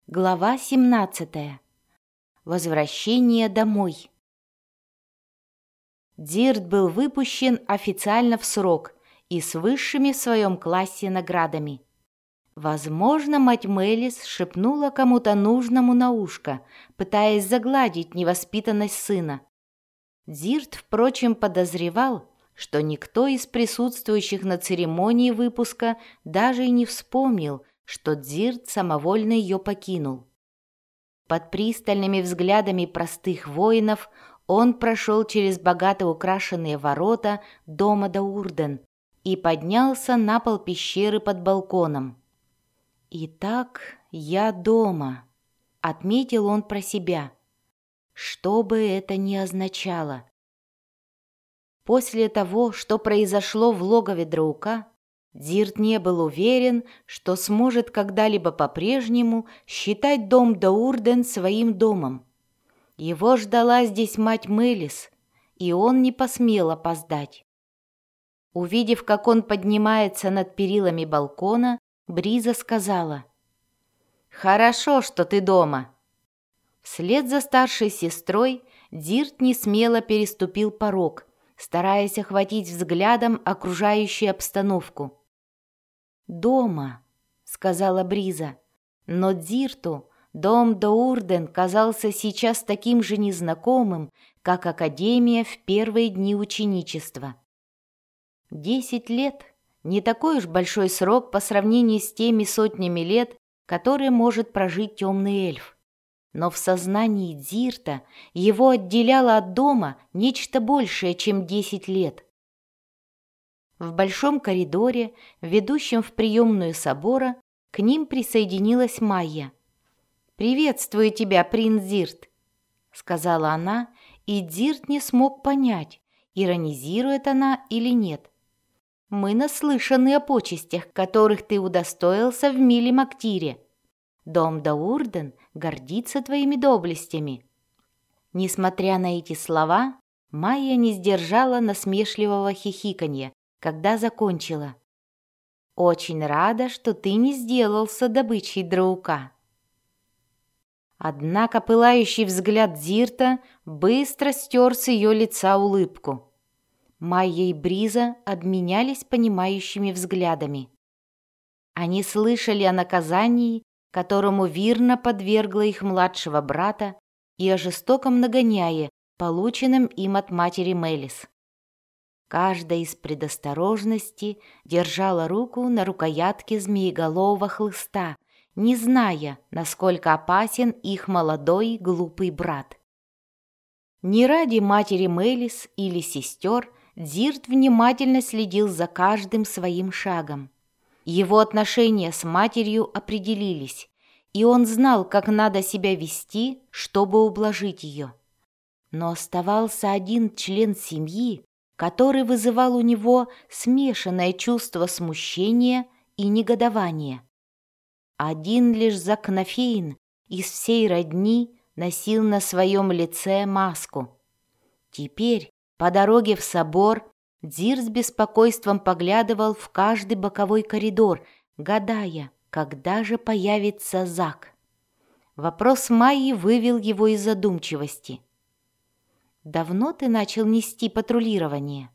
Глава 17. Возвращение домой. Дирт был выпущен официально в срок и с высшими в своем классе наградами. Возможно, мать Мэлис шепнула кому-то нужному на ушко, пытаясь загладить невоспитанность сына. Дирт, впрочем, подозревал, что никто из присутствующих на церемонии выпуска даже и не вспомнил, что Дирт самовольно ее покинул. Под пристальными взглядами простых воинов он прошел через богато украшенные ворота дома Даурден и поднялся на пол пещеры под балконом. «Итак, я дома», — отметил он про себя, что бы это ни означало. После того, что произошло в логове Драука, Дирт не был уверен, что сможет когда-либо по-прежнему считать дом Даурден своим домом. Его ждала здесь мать Мэлис, и он не посмел опоздать. Увидев, как он поднимается над перилами балкона, Бриза сказала: «Хорошо, что ты дома». Вслед за старшей сестрой Дирт несмело переступил порог, стараясь охватить взглядом окружающую обстановку. «Дома», — сказала Бриза, но Дирту дом Даурден казался сейчас таким же незнакомым, как Академия в первые дни ученичества. 10 лет — не такой уж большой срок по сравнению с теми сотнями лет, которые может прожить темный эльф. Но в сознании Дирта его отделяло от дома нечто большее, чем 10 лет. В большом коридоре, ведущем в приемную собора, к ним присоединилась Майя. «Приветствую тебя, принц Дирт», — сказала она, и Дирт не смог понять, иронизирует она или нет. «Мы наслышаны о почестях, которых ты удостоился в Миле-Мактире. Дом Даурден гордится твоими доблестями». Несмотря на эти слова, Майя не сдержала насмешливого хихиканья, когда закончила. «Очень рада, что ты не сделался добычей Драука». Однако пылающий взгляд Дирта быстро стер с ее лица улыбку. Майя и Бриза обменялись понимающими взглядами. Они слышали о наказании, которому Вирна подвергла их младшего брата, и о жестоком нагоняе, полученном им от матери Мэлис. Каждая из предосторожности держала руку на рукоятке змееголового хлыста, не зная, насколько опасен их молодой глупый брат. Не ради матери Мэлис или сестер Дирт внимательно следил за каждым своим шагом. Его отношения с матерью определились, и он знал, как надо себя вести, чтобы ублажить ее. Но оставался один член семьи, который вызывал у него смешанное чувство смущения и негодования. Один лишь Закнофейн из всей родни носил на своем лице маску. Теперь, по дороге в собор, Дирт с беспокойством поглядывал в каждый боковой коридор, гадая, когда же появится Зак. Вопрос Майи вывел его из задумчивости. «Давно ты начал нести патрулирование?»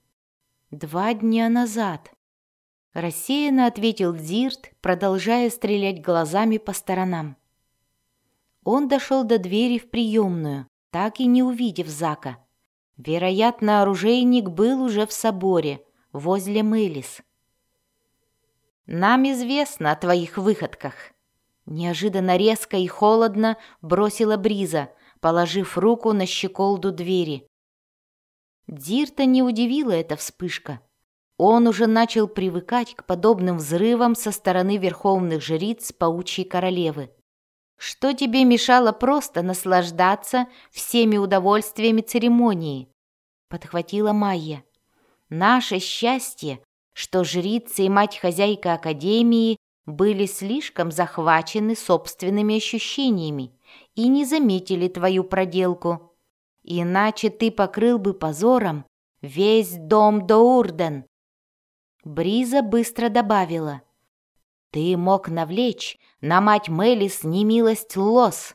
2 дня назад», — рассеянно ответил Дирт, продолжая стрелять глазами по сторонам. Он дошел до двери в приемную, так и не увидев Зака. Вероятно, оружейник был уже в соборе, возле Мэлис. «Нам известно о твоих выходках», — неожиданно резко и холодно бросила Бриза, положив руку на щеколду двери. Дирта не удивила эта вспышка. Он уже начал привыкать к подобным взрывам со стороны верховных жриц Паучьей Королевы. «Что тебе мешало просто наслаждаться всеми удовольствиями церемонии?» — подхватила Майя. «Наше счастье, что жрица и мать-хозяйка Академии были слишком захвачены собственными ощущениями и не заметили твою проделку. Иначе ты покрыл бы позором весь дом Даурден». Бриза быстро добавила: Ты мог навлечь на мать Мелис немилость Лос.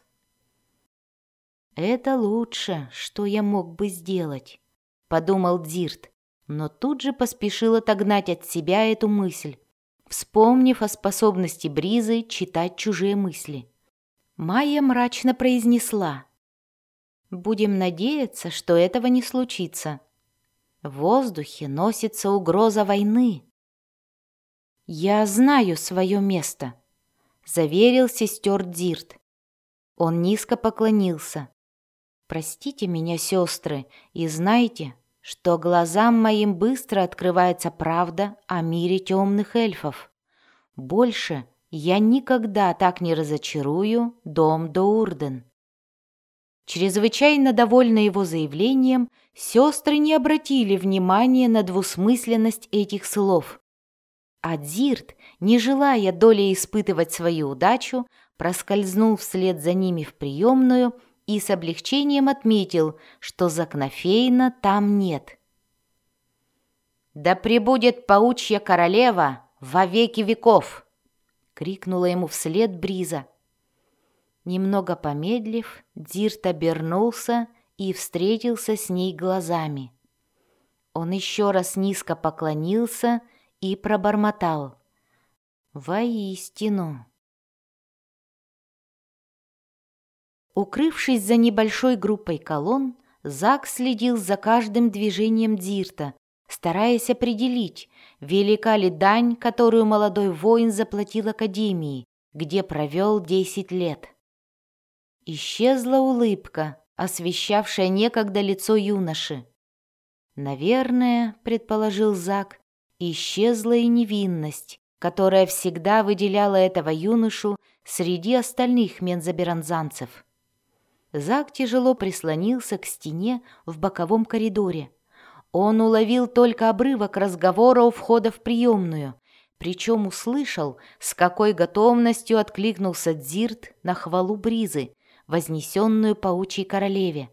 «Это лучше, что я мог бы сделать», — подумал Дзирт, но тут же поспешил отогнать от себя эту мысль, вспомнив о способности Бризы читать чужие мысли. Майя мрачно произнесла: «Будем надеяться, что этого не случится. В воздухе носится угроза войны». «Я знаю свое место», — заверил сестер Дзирт. Он низко поклонился. «Простите меня, сестры, и знайте, что глазам моим быстро открывается правда о мире темных эльфов. Больше я никогда так не разочарую дом Доурден». Чрезвычайно довольны его заявлением, сестры не обратили внимания на двусмысленность этих слов. А Дзирт, не желая долей испытывать свою удачу, проскользнул вслед за ними в приемную и с облегчением отметил, что Закнофейна там нет. «Да пребудет паучья королева во веки веков!» — крикнула ему вслед Бриза. Немного помедлив, Дзирт обернулся и встретился с ней глазами. Он еще раз низко поклонился и пробормотал: «Воистину». Укрывшись за небольшой группой колонн, Зак следил за каждым движением Дзирта, стараясь определить, велика ли дань, которую молодой воин заплатил Академии, где провел 10 лет. Исчезла улыбка, освещавшая некогда лицо юноши. Наверное, предположил Зак, исчезла и невинность, которая всегда выделяла этого юношу среди остальных мензаберанзанцев. Зак тяжело прислонился к стене в боковом коридоре. Он уловил только обрывок разговора у входа в приемную, причем услышал, с какой готовностью откликнулся Дзирт на хвалу Бризы, вознесенную паучьей королеве.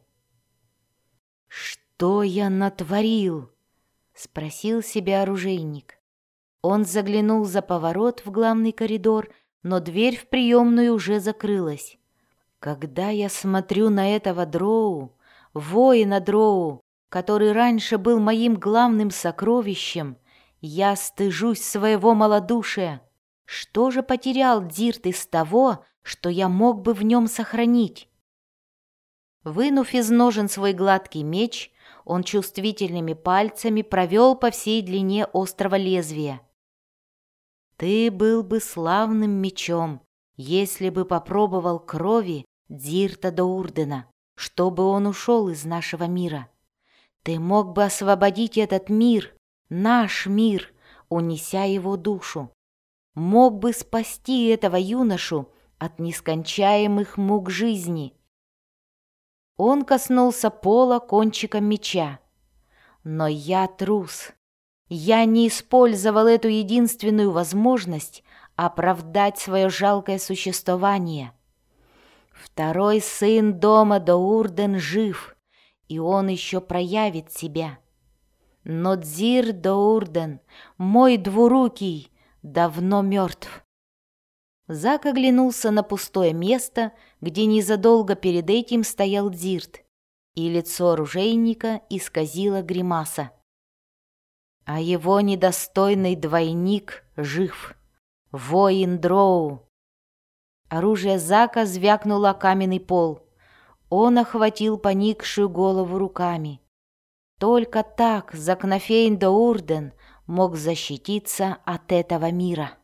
«Что я натворил?» — спросил себя оружейник. Он заглянул за поворот в главный коридор, но дверь в приемную уже закрылась. «Когда я смотрю на этого дроу, воина дроу, который раньше был моим главным сокровищем, я стыжусь своего малодушия. Что же потерял Дзирт из того, что я мог бы в нем сохранить?» Вынув из ножен свой гладкий меч, он чувствительными пальцами провел по всей длине острого лезвия. «Ты был бы славным мечом, если бы попробовал крови Дзирта Доурдена, чтобы он ушел из нашего мира. Ты мог бы освободить этот мир, наш мир, унеся его душу. Мог бы спасти этого юношу от нескончаемых мук жизни». Он коснулся пола кончиком меча. «Но я трус. Я не использовал эту единственную возможность оправдать свое жалкое существование. Второй сын дома Доурден жив, и он еще проявит себя. Но Дзир Доурден, мой двурукий, давно мертв». Зак оглянулся на пустое место, где незадолго перед этим стоял Дзирт, и лицо оружейника исказило гримаса. А его недостойный двойник жив, воин Дроу. Оружие Зака звякнуло о каменный пол. Он охватил поникшую голову руками. Только так Закнофейн Доурден мог защититься от этого мира.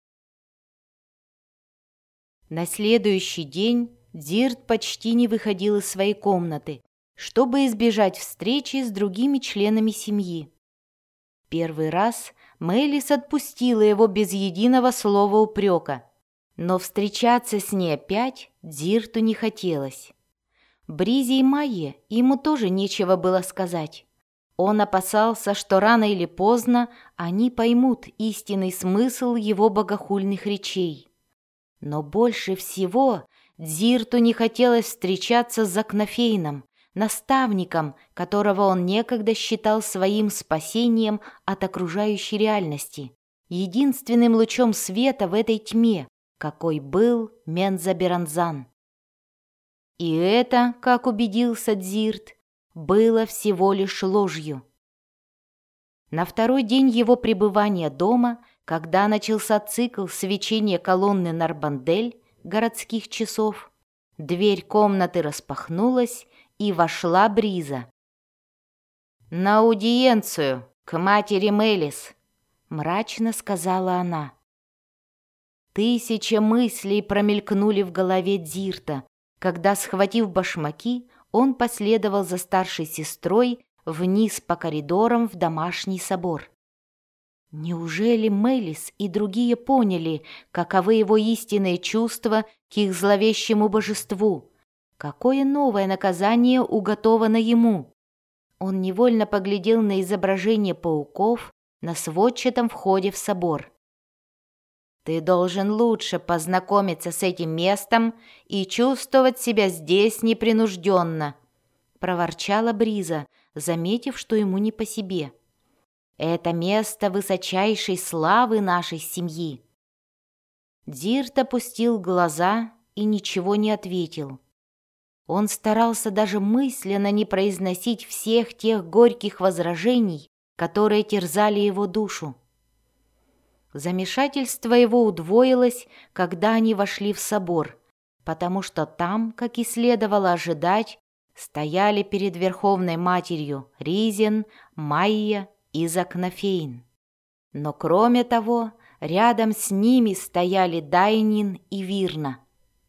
На следующий день Дзирт почти не выходил из своей комнаты, чтобы избежать встречи с другими членами семьи. Первый раз Мелис отпустила его без единого слова упрека, но встречаться с ней опять Дзирту не хотелось. Бризе и Майе ему тоже нечего было сказать. Он опасался, что рано или поздно они поймут истинный смысл его богохульных речей. Но больше всего Дзирту не хотелось встречаться с Закнофейном, наставником, которого он некогда считал своим спасением от окружающей реальности, единственным лучом света в этой тьме, какой был Мензаберанзан. И это, как убедился Дзирт, было всего лишь ложью. На второй день его пребывания дома, когда начался цикл свечения колонны Нарбандель городских часов, дверь комнаты распахнулась, и вошла Бриза. «На аудиенцию, к матери Мелис», — мрачно сказала она. Тысяча мыслей промелькнули в голове Дзирта, когда, схватив башмаки, он последовал за старшей сестрой вниз по коридорам в домашний собор. Неужели Мелис и другие поняли, каковы его истинные чувства к их зловещему божеству? Какое новое наказание уготовано ему? Он невольно поглядел на изображение пауков на сводчатом входе в собор. «Ты должен лучше познакомиться с этим местом и чувствовать себя здесь непринужденно», — проворчала Бриза, заметив, что ему не по себе. «Это место высочайшей славы нашей семьи». Дзирт опустил глаза и ничего не ответил. Он старался даже мысленно не произносить всех тех горьких возражений, которые терзали его душу. Замешательство его удвоилось, когда они вошли в собор, потому что там, как и следовало ожидать, стояли перед Верховной Матерью Ризен, Майя и Закнафейн. Но кроме того, рядом с ними стояли Дайнин и Вирна.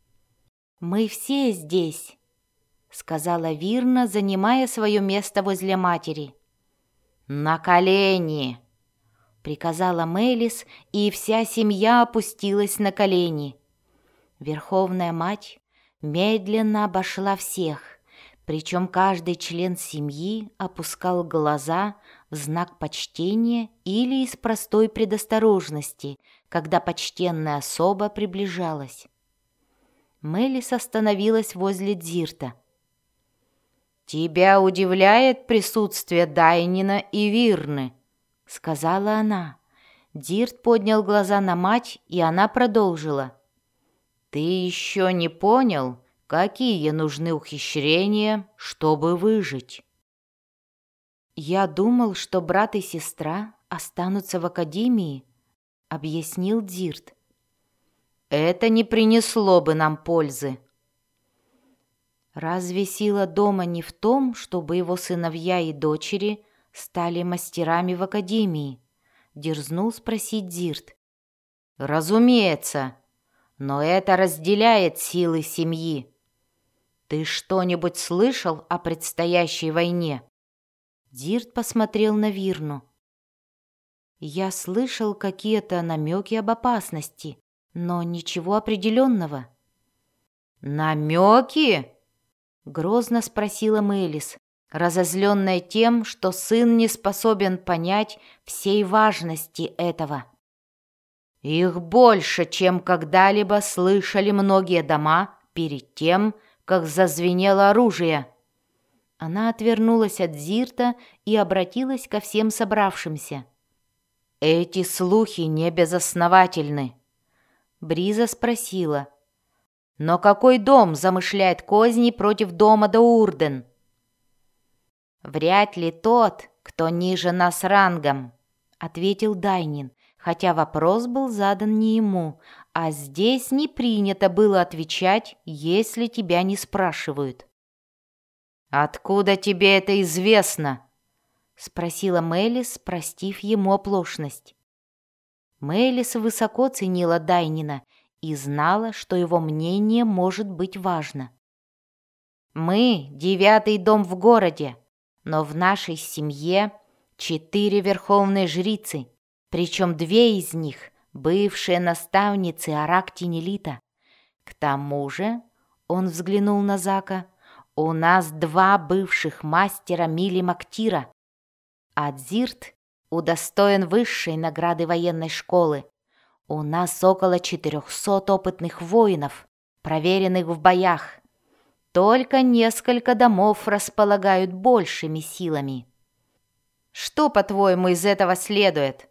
«Мы все здесь», — сказала Вирна, занимая свое место возле матери. «На колени!» — приказала Мелис, и вся семья опустилась на колени. Верховная мать медленно обошла всех, причем каждый член семьи опускал глаза в знак почтения или из простой предосторожности, когда почтенная особа приближалась. Мелис остановилась возле Дзирта. «Тебя удивляет присутствие Дайнина и Вирны?» — сказала она. Дзирт поднял глаза на мать, и она продолжила. «Ты еще не понял, какие нужны ухищрения, чтобы выжить?» «Я думал, что брат и сестра останутся в академии», — объяснил Дзирт. «Это не принесло бы нам пользы». «Разве сила дома не в том, чтобы его сыновья и дочери стали мастерами в академии?» — дерзнул спросить Дзирт. «Разумеется, но это разделяет силы семьи. Ты что-нибудь слышал о предстоящей войне?» Дзирт посмотрел на Вирну. «Я слышал какие-то намеки об опасности, но ничего определенного». «Намеки?» — грозно спросила Мелис, разозленная тем, что сын не способен понять всей важности этого. «Их больше, чем когда-либо слышали многие дома перед тем, как зазвенело оружие». Она отвернулась от Дзирта и обратилась ко всем собравшимся. «Эти слухи не безосновательны». Бриза спросила: «Но какой дом замышляет козни против дома Даурден?» «Вряд ли тот, кто ниже нас рангом», — ответил Дайнин, хотя вопрос был задан не ему, а здесь не принято было отвечать, если тебя не спрашивают. «Откуда тебе это известно?» — спросила Мелис, простив ему оплошность. Мелис высоко ценила Дайнина и знала, что его мнение может быть важно. «Мы — 9-й дом в городе, но в нашей семье 4 верховные жрицы, причем 2 из них — бывшие наставницы Арактинелита. К тому же, — он взглянул на Зака, — у нас 2 бывших мастера Мили Мактира, а Дзирт удостоен высшей награды военной школы. У нас около 400 опытных воинов, проверенных в боях. Только несколько домов располагают большими силами». «Что, по-твоему, из этого следует?»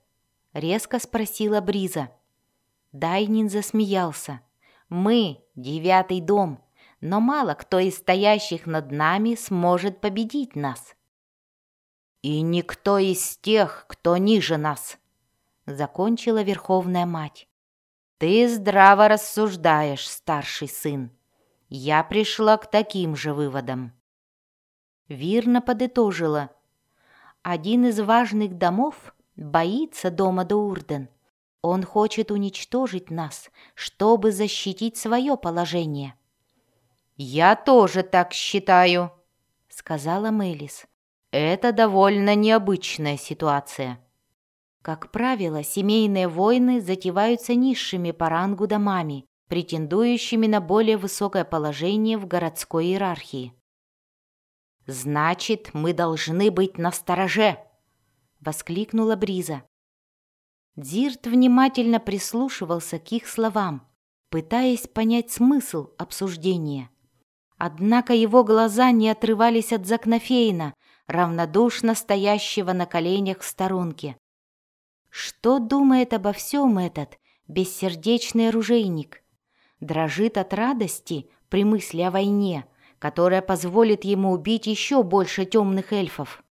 — резко спросила Бриза. Дайнин засмеялся. «Мы — 9-й дом, но мало кто из стоящих над нами сможет победить нас». «И никто из тех, кто ниже нас», — закончила Верховная Мать. «Ты здраво рассуждаешь, старший сын. Я пришла к таким же выводам». Вирна подытожила. «Один из важных домов боится дома Доурден. Он хочет уничтожить нас, чтобы защитить свое положение». «Я тоже так считаю», — сказала Мелис. «Это довольно необычная ситуация». Как правило, семейные войны затеваются низшими по рангу домами, претендующими на более высокое положение в городской иерархии. «Значит, мы должны быть настороже!» — воскликнула Бриза. Дзирт внимательно прислушивался к их словам, пытаясь понять смысл обсуждения. Однако его глаза не отрывались от Закнофейна, равнодушно стоящего на коленях в сторонке. Что думает обо всем этот бессердечный оружейник? Дрожит от радости при мысли о войне, которая позволит ему убить еще больше темных эльфов.